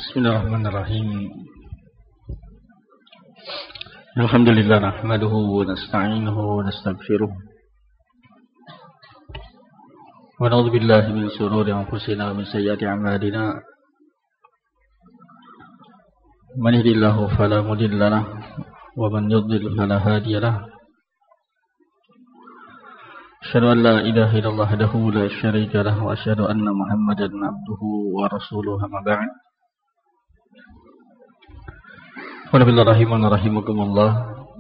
Bismillahirrahmanirrahim. Alhamdulillah nahmaduhu wa nasta'inuhu wa nastaghfiruh. Wa na'udzu billahi min shururi anfusina wa min sayyiati a'malina. Man yahdihillahu fala mudilla lahu wa man yudlil fala hadiya lahu. Asyhadu an la ilaha illallah wahdahu la syarika lahu wa asyhadu anna Muhammadan abduhu wa rasuluhu amma ba'd. Bismillahirrahmanirrahim.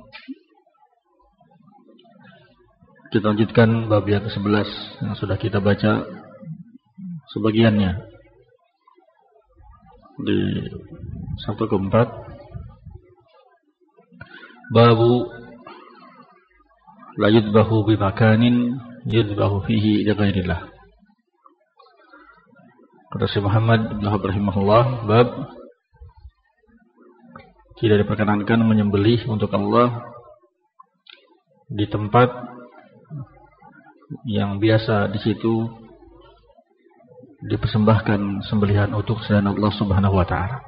Kita lanjutkan bab yang ke-11 yang sudah kita baca sebagiannya di Sabtu keempat. Babu la yudbahu bi makanin yudbahu fihi li ghairillah. Kata Syekh Muhammad Ibnu Wahab rahimahullah, bab tidak diperkenankan menyembelih untuk Allah di tempat yang biasa di situ dipersembahkan sembelihan untuk selain Allah Subhanahu wa taala.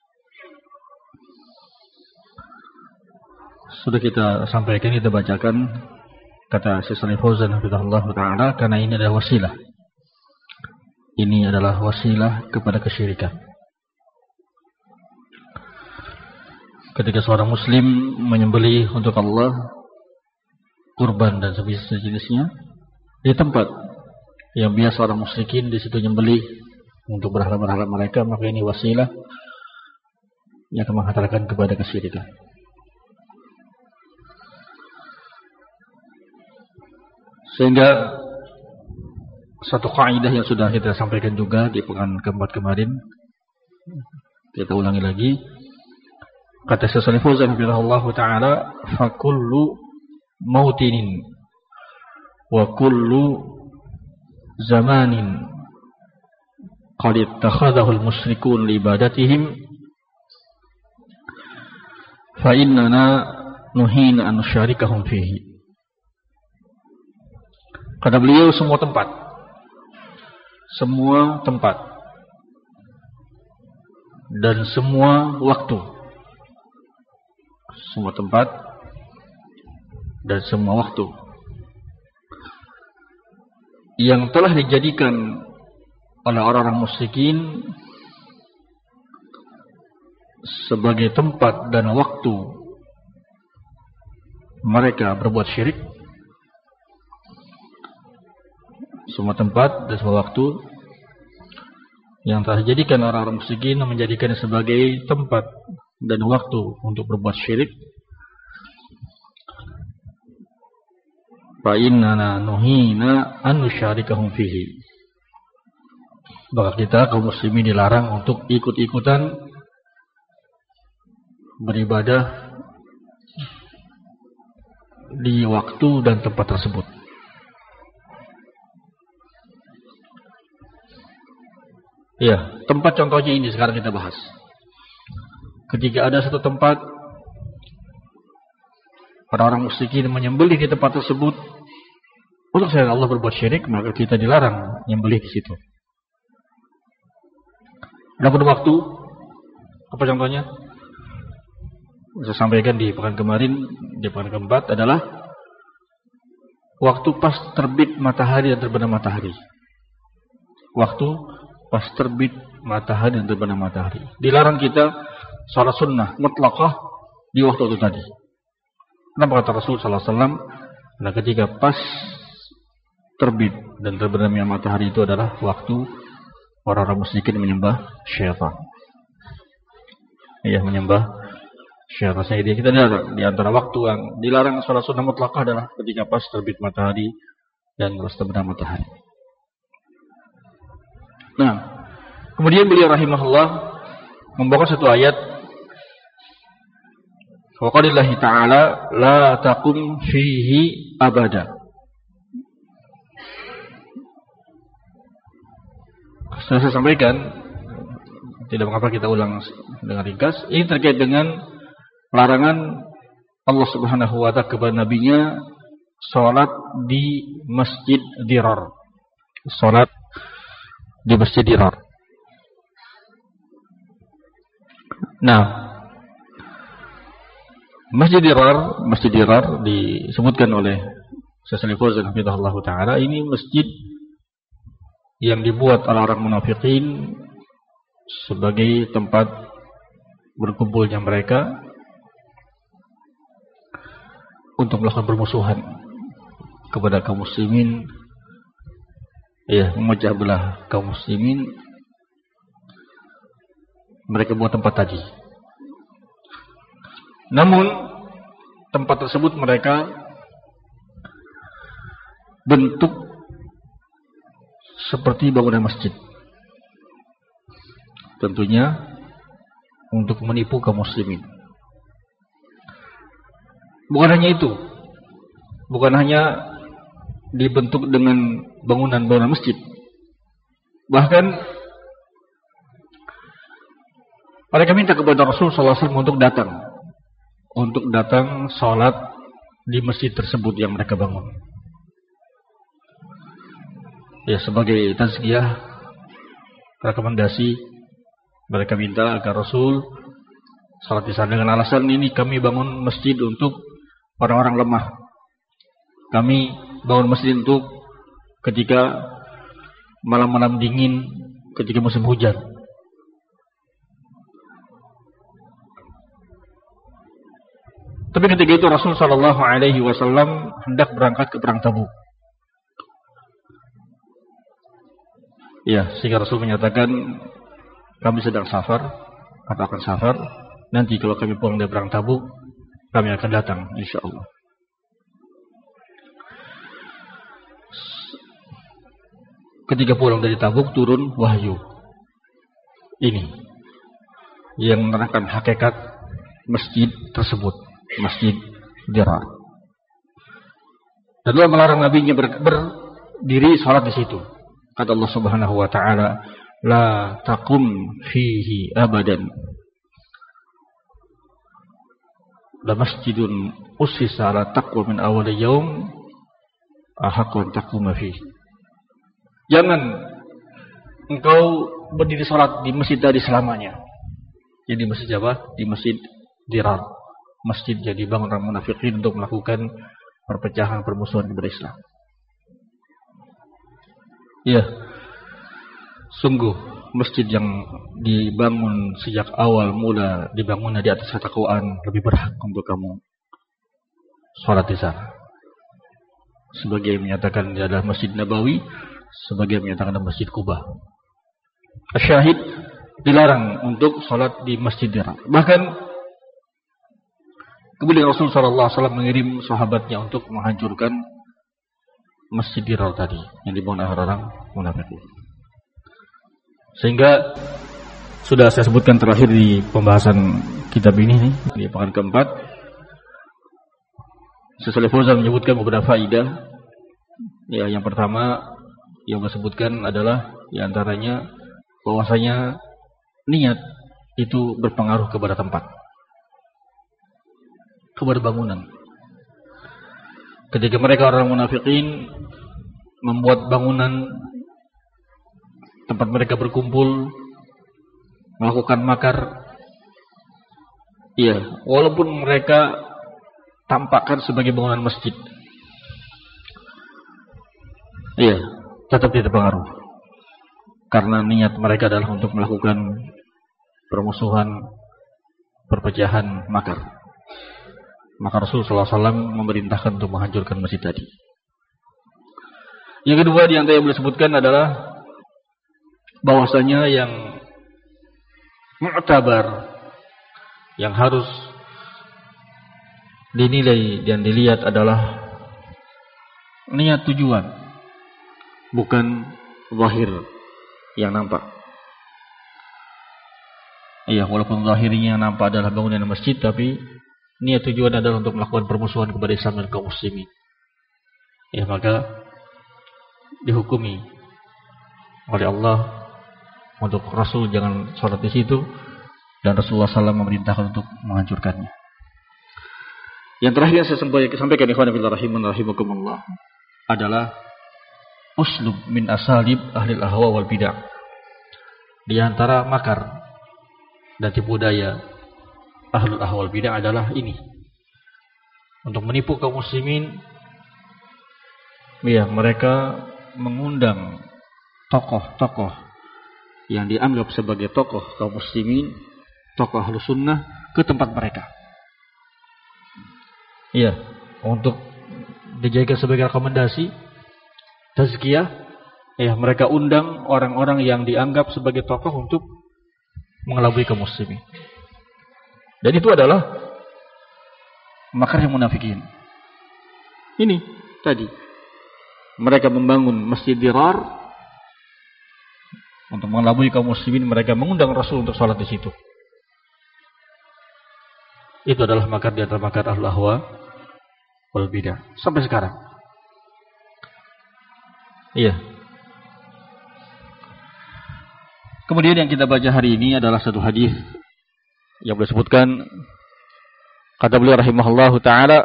Sudah kita sampaikan, kita bacakan kata Syekh Shalih Fauzan hafizahullah taala, karena ini adalah wasilah. Ini adalah wasilah kepada kesyirikan. Ketika seorang muslim menyembelih untuk Allah kurban dan sejenisnya di tempat yang biasa orang musyrikin di situ menyembelih untuk berhala-berhala mereka, maka ini wasilah yang akan menghantarkan kepada kesyirikan. Sehingga satu kaidah yang sudah kita sampaikan juga di pekan keempat kemarin, kita ulangi lagi. Kata Syekh Shalih Fauzan hafizahullah taala, fa kullu mautinin wa kullu zamanin qad ittakhadhahu al-musyrikun li ibadatihim fa innana nuhina an nusyarikahum fihi. Kata beliau, semua tempat dan semua waktu, semua tempat dan semua waktu yang telah dijadikan oleh orang-orang musyrikin sebagai tempat dan waktu mereka berbuat syirik, semua tempat dan semua waktu yang telah dijadikan orang-orang musyrikin menjadikan sebagai tempat dan waktu untuk berbuat syirik, fa innana nuhina an nusyarikahum fihi. Maka kita kaum muslimin dilarang untuk ikut-ikutan beribadah di waktu dan tempat tersebut. Ya, tempat contohnya ini sekarang kita bahas. Ketika ada satu tempat orang-orang musyrikin menyembelih di tempat tersebut untuk selain Allah berbuat syirik, maka kita dilarang menyembelih di situ. Adapun waktu, apa contohnya? Saya sampaikan di pekan kemarin, di pekan keempat adalah waktu pas terbit matahari dan terbenam matahari. Waktu pas terbit matahari dan terbenam matahari. Dilarang kita salat sunnah mutlaqah di waktu itu tadi. Kenapa kata Rasul sallallahu alaihi wasallam? Nah, ketika pas terbit dan terbenamnya matahari itu adalah waktu orang-orang musyrikin menyembah syaitan. Iya, menyembah syaitan. Jadi kita dilarang, di antara waktu yang dilarang salat sunnah mutlaqah adalah ketika pas terbit matahari dan pas terbenam matahari. Nah, kemudian beliau rahimahullah membawa satu ayat. Wa qalillahi ta'ala la taqum fihi abada. Saya sampaikan, tidak mengapa kita ulang dengan ringkas. Ini terkait dengan larangan Allah Subhanahu wa taala kepada nabinya salat di Masjid Dirar. Salat di Masjid Dirar. Nah, Masjid Dirar disebutkan oleh Syekh Shalih Fauzan hafizahullah taala, ini masjid yang dibuat oleh orang munafikin sebagai tempat berkumpulnya mereka untuk melakukan permusuhan kepada kaum muslimin, ya, memecah belah kaum muslimin. Mereka buat tempat tadi. Namun tempat tersebut mereka bentuk seperti bangunan masjid. Tentunya untuk menipu kaum muslimin. Bukan hanya itu. Bukan hanya dibentuk dengan bangunan-bangunan masjid. Bahkan mereka minta kepada Rasul sallallahu alaihi wasallam untuk datang sholat di masjid tersebut yang mereka bangun. Ya, sebagai tazkiyah, rekomendasi, mereka minta agar Rasul sholat di sana dengan alasan ini, kami bangun masjid untuk orang-orang lemah. Kami bangun masjid untuk ketika malam-malam dingin, ketika musim hujan. Tapi ketika itu Rasul sallallahu alaihi wasallam hendak berangkat ke perang Tabuk. Ya, sehingga Rasul menyatakan, kami sedang safar, atau akan safar. Nanti kalau kami pulang dari perang Tabuk, kami akan datang, insyaallah. Ketika pulang dari Tabuk, turun wahyu. Ini yang menerangkan hakikat masjid tersebut, Masjid Dirar. Dan Allah melarang nabinya berdiri salat di situ. Kata Allah Subhanahu wa taala, la taqum fihi abadan. La masjidun ussisa ala taqwa min awal yaum ahaqqu an taquma fihi. Jangan engkau berdiri salat di masjid tadi selamanya. Jadi masjid apa? Di Masjid Dirar. Masjid jadi bangunan munafikin untuk melakukan perpecahan, permusuhan kepada Islam. Ya, sungguh masjid yang dibangun sejak awal mula dibangunnya di atas ketakwaan lebih berhak untuk kamu sholat di sana. Sebagian menyatakan dia adalah Masjid Nabawi, sebagian menyatakan adalah Masjid Quba. Syahid, dilarang untuk sholat di Masjid Dirar. Bahkan kemudian Rasul sallallahu alaihi wasallam mengirim sahabatnya untuk menghancurkan Masjid Dirar tadi yang dibangun oleh orang munafik. Sehingga sudah saya sebutkan terakhir di pembahasan kitab ini nih, di pekan keempat, Syekh Shalih Fauzan menyebutkan beberapa faedah. Ya, yang pertama yang disebutkan adalah di antaranya bahwasanya niat itu berpengaruh kepada tempat, kepada bangunan. Ketika mereka orang munafikin membuat bangunan tempat mereka berkumpul, melakukan makar, iya, walaupun mereka tampakkan sebagai bangunan masjid, iya, tetap tidak berpengaruh. Karena niat mereka adalah untuk melakukan permusuhan, perpecahan, makar. Maka Rasulullah SAW memerintahkan untuk menghancurkan masjid tadi. Yang kedua di antara yang boleh disebutkan adalah bahwasanya yang mu'tabar, yang harus dinilai dan dilihat adalah niat tujuan, bukan zahir yang nampak. Iya, walaupun zahirnya nampak adalah bangunan masjid, tapi niat tujuan adalah untuk melakukan permusuhan kepada Islam dan kaum muslimin. Ya, maka dihukumi oleh Allah untuk Rasul jangan sholat di situ, dan Rasulullah SAW memerintahkan untuk menghancurkannya. Yang terakhir yang saya sampaikan ikhwan fillah rahimakumullah adalah uslub min asalib ahli al-ahwa wal bid'ah. Di antara makar dan tipu daya ahlul ahwal bidah adalah ini. Untuk menipu kaum muslimin, ya, mereka mengundang tokoh-tokoh yang dianggap sebagai tokoh kaum muslimin, tokoh ahlus sunnah ke tempat mereka. Iya, untuk dijadikan sebagai rekomendasi, tazkiyah, ya, mereka undang orang-orang yang dianggap sebagai tokoh untuk mengelabui kaum muslimin. Dan itu adalah makar yang munafikin. Ini tadi mereka membangun masjid dirar untuk mengelabui kaum muslimin. Mereka mengundang Rasul untuk sholat di situ. Itu adalah makar di antara makar ahlul ahwa wal bidah sampai sekarang. Iya. Kemudian yang kita baca hari ini adalah satu hadis yang beliau sebutkan. Kata beliau rahimahullahu taala,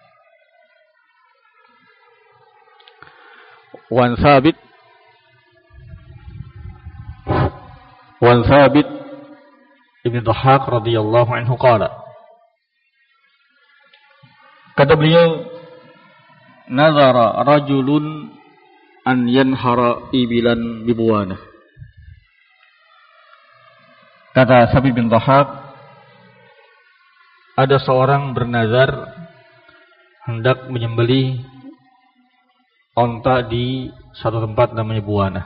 Wan Thabit Ibn Dhahhak radhiyallahu anhu qala. Kata beliau, nazara rajulun an yanhara ibilan bibuwana. Kata Thabit bin Dhahhak, ada seorang bernazar hendak menyembelih onta di satu tempat namanya Buwana.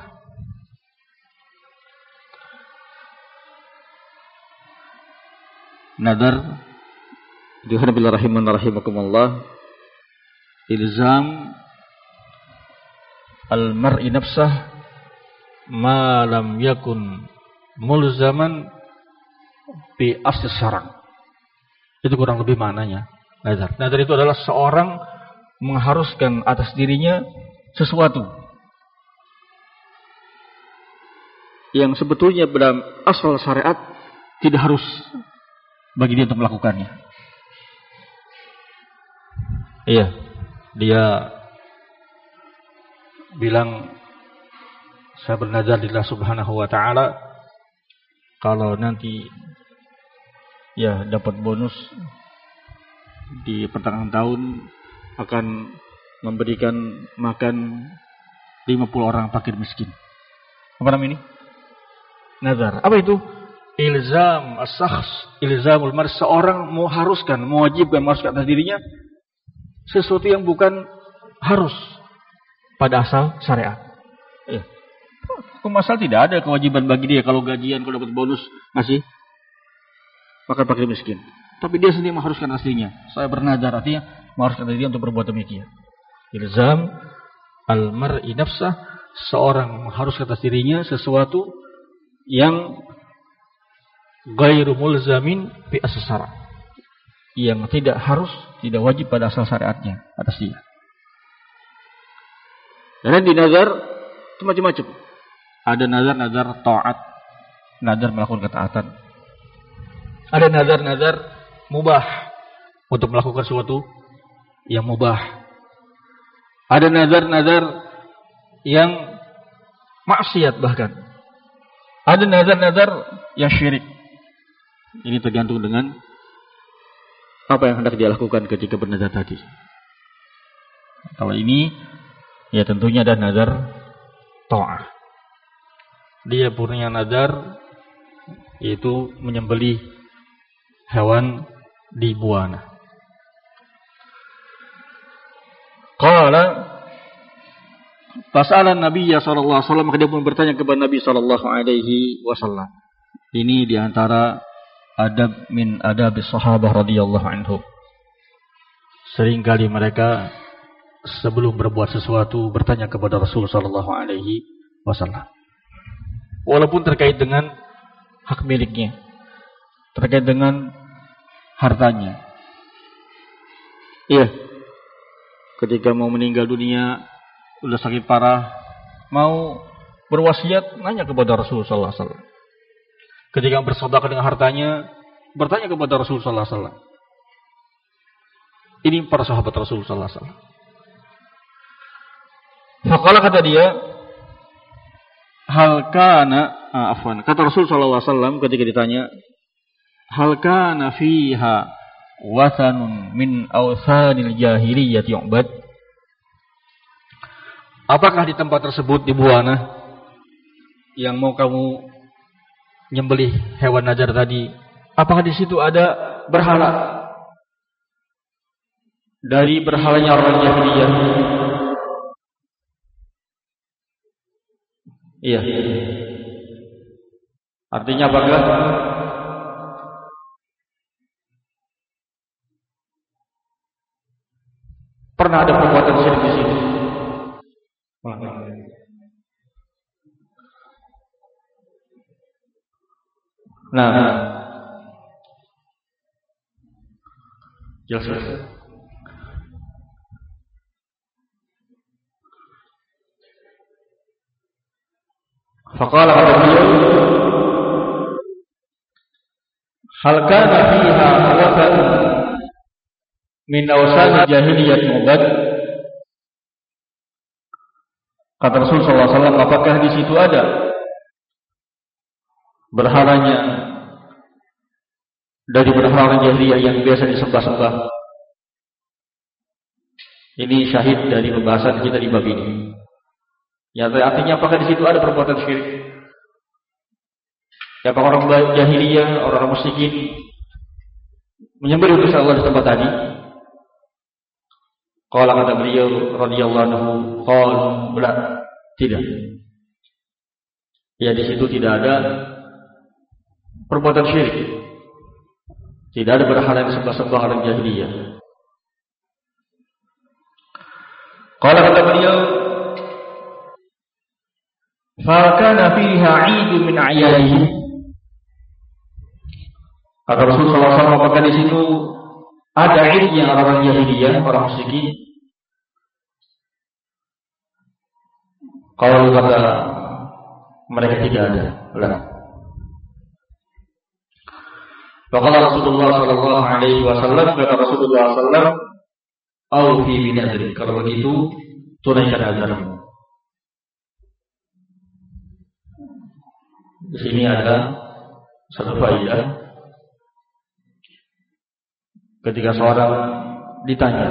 Nazar Bismillah rahimakumullah, ilzam al-mar'i nafsah ma lam yakun mulzaman bi asli syarang. Itu kurang lebih maknanya nazar. Nazar itu adalah seorang mengharuskan atas dirinya sesuatu yang sebetulnya dalam asal syariat tidak harus bagi dia untuk melakukannya. Iya, dia bilang, saya bernazar di Allah Subhanahu wa taala, kalau nanti ya dapat bonus di pertengahan tahun akan memberikan makan 50 orang fakir miskin. Apa namanya ini? Nazar. Apa itu? Ilzam as-sakhs, ilzamul mar, seorang mewajibkan atas dirinya sesuatu yang bukan harus pada asal syariat. Hukum asal tidak ada kewajiban bagi dia kalau gajian, kalau dapat bonus masih makan fakir miskin. Tapi dia sendiri mengharuskan aslinya. Saya bernazar, artinya mengharuskan dirinya untuk berbuat demikian. Ilzam al-mar'i nafsah, seorang mengharuskan atas dirinya sesuatu yang ghairu mulzamin bi asas syara', yang tidak harus, tidak wajib pada asal syariatnya atas dia. Dan di nazar itu macam-macam. Ada nazar taat, nazar melakukan ketaatan. Ada nazar mubah, untuk melakukan sesuatu yang mubah. Ada nazar yang maksiat bahkan. Ada nazar yang syirik. Ini tergantung dengan apa yang hendak dia lakukan ketika bernazar tadi. Kalau ini, ya tentunya ada nazar ta'ah. Dia punya nazar, yaitu menyembelih hewan di Buwana. Qala fas'ala Nabi sallallahu alaihi wasallam, dia pun bertanya kepada Nabi sallallahu alaihi wasallam. Ini di antara adab min adab sahabah radhiyallahu anhum. Seringkali mereka sebelum berbuat sesuatu bertanya kepada Rasul sallallahu alaihi wasallam. Walaupun terkait dengan hak miliknya, terkait dengan hartanya. Iya. Ketika mau meninggal dunia, udah sakit parah, mau berwasiat, nanya kepada Rasul sallallahu alaihi wasallam. Ketika bersedekah dengan hartanya, bertanya kepada Rasul sallallahu alaihi wasallam. Ini para sahabat Rasul sallallahu alaihi wasallam. Faqala, kata dia, hal kana kata Rasul sallallahu alaihi wasallam ketika ditanya, hal kana fiha wathanun min awthanil jahiliyyah yu'bad? Apakah di tempat tersebut di Buana yang mau kamu nyembelih hewan nazar tadi, apakah di situ ada berhala dari berhalanya orang jahiliyah? Iya. Artinya apakah pernah ada perbuatan syirik di situ? Nah, jelas. Faqala kata beliau, hal kana fiha wathan min awsan jahiliyah mu'bad? Kata Rasul sallallahu alaihi wasallam, apakah di situ ada berhalanya dari berhala jahiliyah yang biasa disembah-sembah? Ini syahid dari pembahasan kita di bab ini. Ya, artinya apakah di situ ada perbuatan syirik? Ya, apakah orang jahiliyah, orang musyrikin menyembelih untuk Allah di tempat tadi? Qala kata beliau radhiyallahu anhu, qalu la, tidak. Ya, di situ tidak ada perbuatan syirik. Tidak ada berhala yang sembah-sembah orang jahiliyah. Qala kata beliau, fa kana fiha 'idun min a'yadihi. Kata Rasulullah SAW, apakah di situ ada 'id yang orang jahiliyah, orang musyrikin? Kalau kata mereka tidak ada. Lah. Faqala Rasulullah sallallahu alaihi wasallam, kata Rasulullah sallallahu, "Au fi binadri." Kalau begitu, tunaikan nazarmu. Di sini ada satu faedah. Ketika seorang ditanya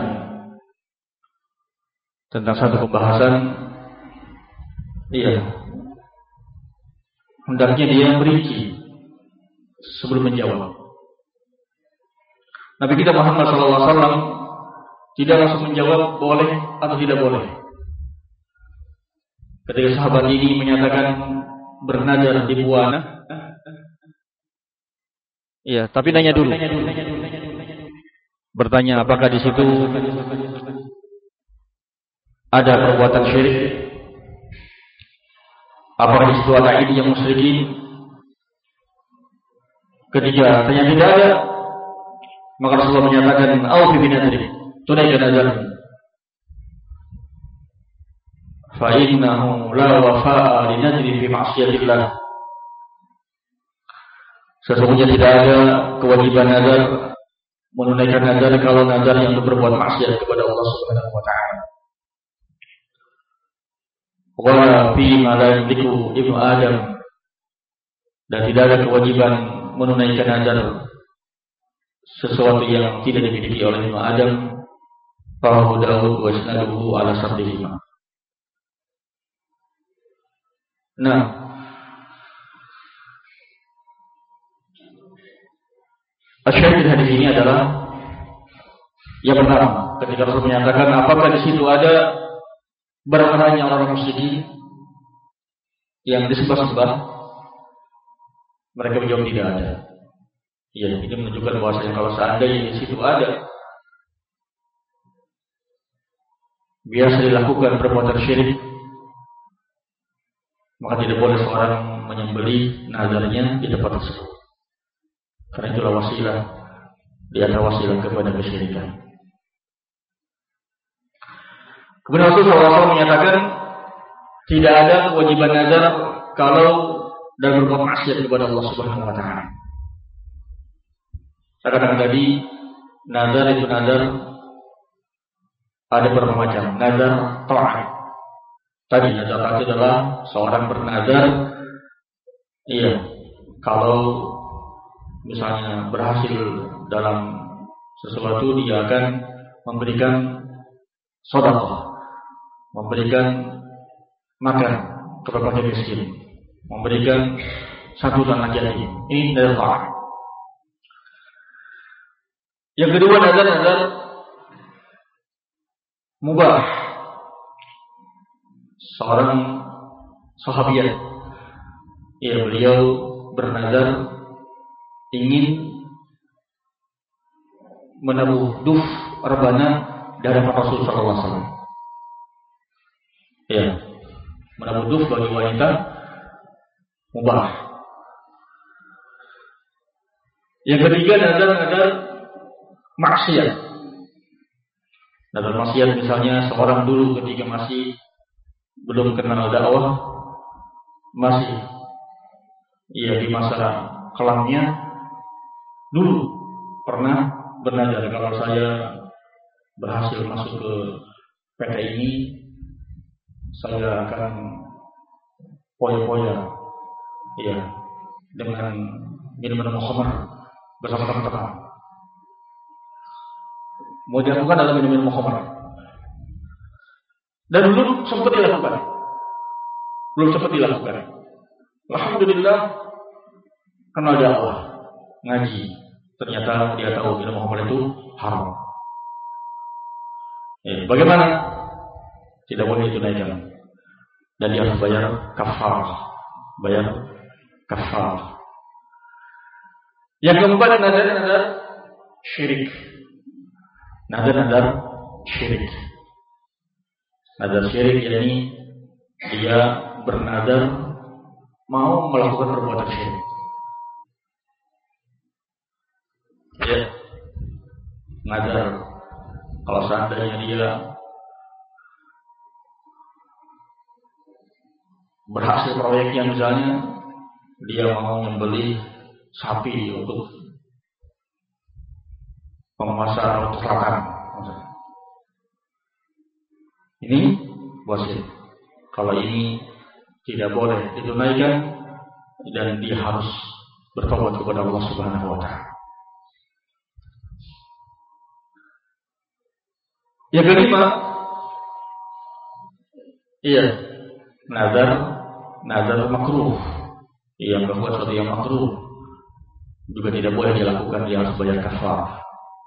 tentang satu pembahasan, hendaknya dia merinci sebelum menjawab. Nabi kita Muhammad SAW tidak langsung menjawab boleh atau tidak boleh. Ketika sahabat ini menyatakan bernazar di Buana, tapi nanya dulu. Bertanya apakah di situ ada perbuatan syirik? Apakah di situ ada ide yang musyrikin? Ketiga, tanya tidak ada, maka Rasulullah menyatakan, "Au fi binadri." Tunaikan nazarmu. Fa innahu la wafa'a li nadri fi ma'siyatillah. Sesungguhnya tidak ada kewajiban nazar, menunaikan nazar kalau nazar yang berbuat maksiat kepada Allah Subhanahu wa taala. Wa fi ma la yamliku ibnu Adam. Dan tidak ada kewajiban menunaikan nazar sesuatu yang tidak dimiliki oleh Ibnu Adam. Rawahu Daud wa isnaduhu ala sahihihima. Nah, asyhad hadis ini adalah yang pertama, ketika Rasul menyatakan apakah di situ ada berhalanya orang musyrikin yang disembah-sembah, mereka menjawab tidak ada. Ya, ini menunjukkan bahwasanya kalau seandainya di situ ada biasa dilakukan perbuatan syirik, maka tidak boleh seorang menyembelih nazarnya di tempat tersebut. Karena itulah wasilah di antara wasilah kepada kesyirikan. Kemudian Rasulullah SAW menyatakan tidak ada kewajiban nazar kalau dan berbuat maksiat kepada Allah Subhanahu wa taala. Katakan tadi nazar itu nazar ada beberapa macam. Nazar ta'at. Tadi nazar ta'at adalah seorang bernazar, kalau misalnya berhasil dalam sesuatu, dia akan memberikan sedekah, memberikan makan kepada fakir miskin, memberikan satu anak yatim. Ini dari taat. Yang kedua, nazar mubah. Seorang sahabiat, beliau bernazar ingin menabuh duf rebana dari Rasul sallallahu alaihi wasallam. Menabuh duf bagi wanita mubah. Yang ketiga, nazar maksiat. Nazar maksiat misalnya seorang dulu ketika masih belum kenal dakwah, masih di masa kelamnya, dulu pernah bernazar, kalau saya berhasil masuk ke PT ini, saya akan poya-poya dengan minuman khamr bersama teman-teman. Mau dilakukan dalam minum khamr. Dan belum sempat dilakukan. Alhamdulillah, kenal dakwah, ngaji. Ternyata dia tahu minum khamr itu haram. Bagaimana? Tidak boleh ditunaikan. Dan dia harus bayar kafarah. Yang keempat, nazar syirik. Nazar syirik. Nazar syirik yakni dia bernazar mau melakukan perbuatan syirik. Nazar kalau seandainya dia berhasil proyeknya, misalnya dia mau membeli sapi untuk pemasaran untuk selatan. Ini wasit. Kalau ini tidak boleh ditunaikan dan dia harus bertobat kepada Allah Subhanahu wa taala. Yang kelima, nazar makruh. Yang berbuat sesuatu yang makruh juga tidak boleh dilakukan, dia harus bayar kafarah.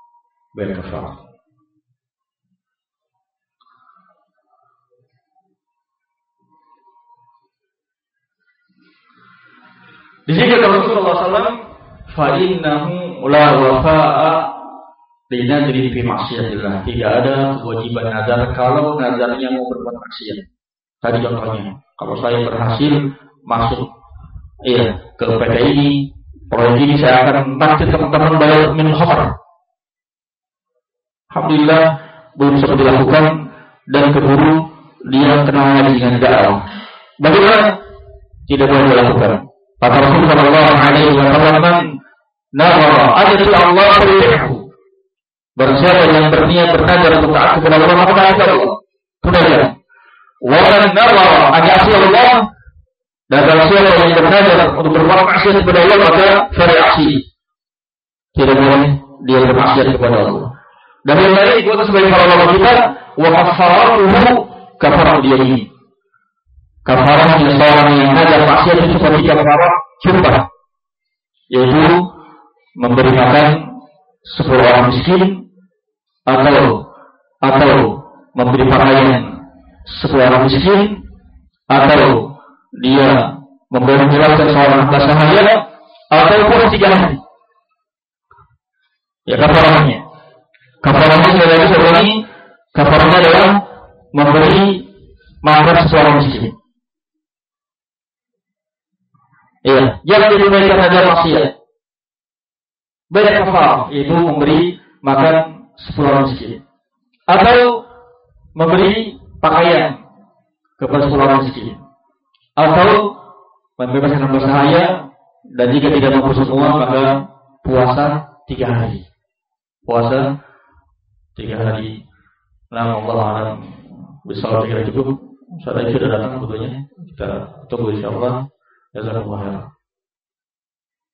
Di sini kata Rasulullah SAW, fa innahu la wafa'a linadri fi maksiatillah. Tidak ada kewajiban nazar kalau nazarnya mau berbuat maksiat. Tadi contohnya, kalau saya berhasil masuk ke PT ini, proyek ini, saya akan takdir teman-teman bayar minum khamr. Alhamdulillah belum sempat dilakukan dan keburu dia kenal dengan dakwah. Bagaimana? Tidak boleh dilakukan. Kata Rasulullah sallallahu alaihi wasallam, "Nazara ajri Allah farihu." Barang siapa yang berniat bernazar untuk taat kepada Allah, maka taat kepada Allah. Tunaikan. Wa man nazara an ya'si Allah, dan barang siapa yang bernazar untuk berbuat maksiat kepada Allah, maka fari'asi. Tidak boleh dia bermaksiat kepada Allah. Dan yang lain itu sebagai para ulama kita, wa kafaratuhu kafaratu yamini. Kafarahnya seorang yang nazar maksiat itu seperti kafarah sumpah, yaitu memberi makan 10 orang miskin, atau memberi pakaian 10 orang miskin, atau dia menjelaskan seorang hamba sahaya, ataupun 3 hari. Kafarahnya. Kafarahnya adalah memberi makan 10 orang miskin. Jangan ditunaikan nazar maksiat. Beda kafarah, yaitu memberi makan 10 orang miskin, atau memberi pakaian kepada 10 orang miskin, atau membebaskan hamba sahaya, dan jika tidak mampu semua maka puasa 3 hari. Nah, Allah alam bisa kira cukup. Saat itu sudah datang tentunya. Kita tunggu insyaallah. Jazakumullah khairan.